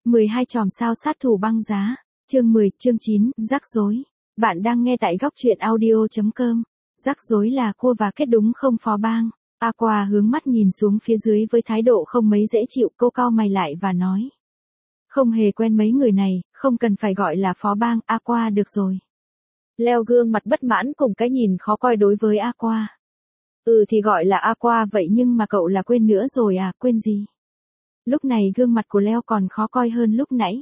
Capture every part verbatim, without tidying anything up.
mười hai chòm sao sát thủ băng giá. Chương mười, chương chín, rắc rối. Bạn đang nghe tại góc truyện audio chấm com. Rắc rối là cua và kết đúng không phó bang? Aqua hướng mắt nhìn xuống phía dưới với thái độ không mấy dễ chịu, cô cau mày lại và nói. Không hề quen mấy người này, không cần phải gọi là phó bang, Aqua được rồi. Leo gương mặt bất mãn cùng cái nhìn khó coi đối với Aqua. Ừ thì gọi là Aqua vậy nhưng mà cậu là quên nữa rồi à, quên gì? Lúc này gương mặt của Leo còn khó coi hơn lúc nãy.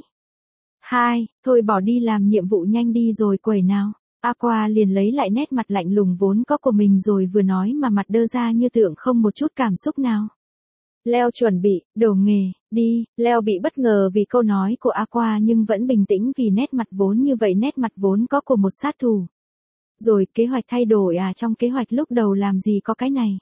Hai, thôi bỏ đi làm nhiệm vụ nhanh đi rồi quẩy nào. Aqua liền lấy lại nét mặt lạnh lùng vốn có của mình rồi vừa nói mà mặt đơ ra như tượng không một chút cảm xúc nào. Leo chuẩn bị, đồ nghề, đi. Leo bị bất ngờ vì câu nói của Aqua nhưng vẫn bình tĩnh vì nét mặt vốn như vậy, nét mặt vốn có của một sát thủ. Rồi kế hoạch thay đổi à, trong kế hoạch lúc đầu làm gì có cái này.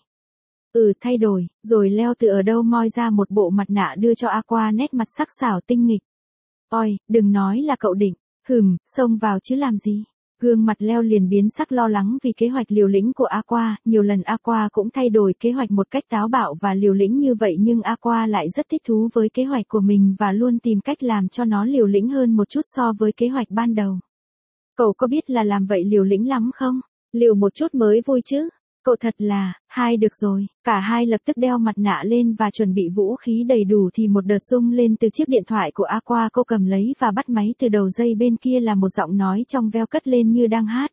Ừ thay đổi, rồi Leo từ ở đâu moi ra một bộ mặt nạ đưa cho Aqua, nét mặt sắc sảo tinh nghịch. Ôi, đừng nói là cậu định, hừm, xông vào chứ làm gì. Gương mặt Leo liền biến sắc lo lắng vì kế hoạch liều lĩnh của Aqua, nhiều lần Aqua cũng thay đổi kế hoạch một cách táo bạo và liều lĩnh như vậy nhưng Aqua lại rất thích thú với kế hoạch của mình và luôn tìm cách làm cho nó liều lĩnh hơn một chút so với kế hoạch ban đầu. Cậu có biết là làm vậy liều lĩnh lắm không? Liều một chút mới vui chứ. Cậu thật là, hai được rồi, cả hai lập tức đeo mặt nạ lên và chuẩn bị vũ khí đầy đủ thì một đợt rung lên từ chiếc điện thoại của Aqua, cô cầm lấy và bắt máy. Từ đầu dây bên kia là một giọng nói trong veo cất lên như đang hát.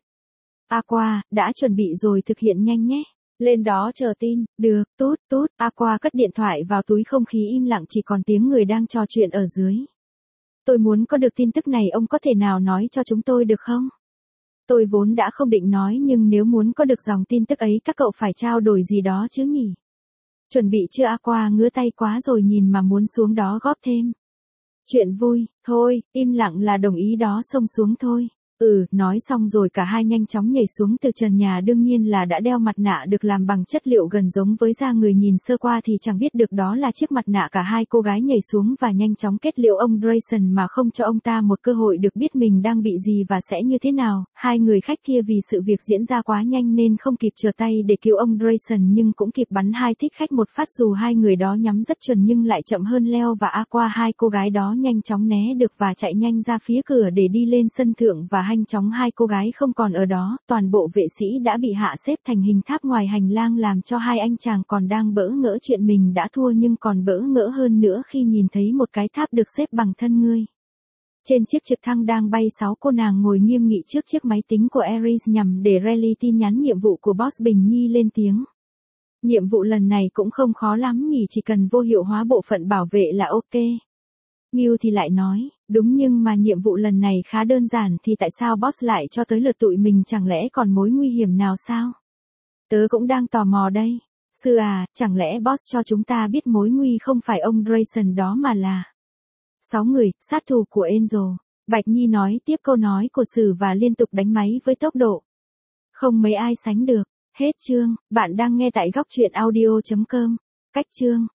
Aqua, đã chuẩn bị rồi, thực hiện nhanh nhé. Lên đó chờ tin, được, tốt, tốt. Aqua cất điện thoại vào túi, không khí im lặng chỉ còn tiếng người đang trò chuyện ở dưới. Tôi muốn có được tin tức này, ông có thể nào nói cho chúng tôi được không? Tôi vốn đã không định nói nhưng nếu muốn có được dòng tin tức ấy các cậu phải trao đổi gì đó chứ nhỉ? Chuẩn bị chưa? Aqua ngứa tay quá rồi nhìn mà muốn xuống đó góp thêm. Chuyện vui, thôi, im lặng là đồng ý đó, xông xuống thôi. Ừ, nói xong rồi cả hai nhanh chóng nhảy xuống từ trần nhà, đương nhiên là đã đeo mặt nạ được làm bằng chất liệu gần giống với da người, nhìn sơ qua thì chẳng biết được đó là chiếc mặt nạ. Cả hai cô gái nhảy xuống và nhanh chóng kết liễu ông Grayson mà không cho ông ta một cơ hội được biết mình đang bị gì và sẽ như thế nào. Hai người khách kia vì sự việc diễn ra quá nhanh nên không kịp trở tay để cứu ông Grayson nhưng cũng kịp bắn hai thích khách một phát, dù hai người đó nhắm rất chuẩn nhưng lại chậm hơn Leo và Aqua. Hai cô gái đó nhanh chóng né được và chạy nhanh ra phía cửa để đi lên sân thượng và nhanh chóng hai cô gái không còn ở đó, toàn bộ vệ sĩ đã bị hạ xếp thành hình tháp ngoài hành lang làm cho hai anh chàng còn đang bỡ ngỡ chuyện mình đã thua nhưng còn bỡ ngỡ hơn nữa khi nhìn thấy một cái tháp được xếp bằng thân người. Trên chiếc trực thăng đang bay, sáu cô nàng ngồi nghiêm nghị trước chiếc máy tính của Ares nhằm để rally tin nhắn nhiệm vụ của Boss Bình Nhi lên tiếng. Nhiệm vụ lần này cũng không khó lắm nhỉ, chỉ cần vô hiệu hóa bộ phận bảo vệ là ok. Ngưu thì lại nói, đúng nhưng mà nhiệm vụ lần này khá đơn giản thì tại sao boss lại cho tới lượt tụi mình, chẳng lẽ còn mối nguy hiểm nào sao? Tớ cũng đang tò mò đây. Sư à, chẳng lẽ boss cho chúng ta biết mối nguy không phải ông Grayson đó mà là sáu người, sát thủ của Angel. Bạch Nhi nói tiếp câu nói của Sử và liên tục đánh máy với tốc độ không mấy ai sánh được. Hết chương, bạn đang nghe tại góc truyện audio chấm com. Cách chương.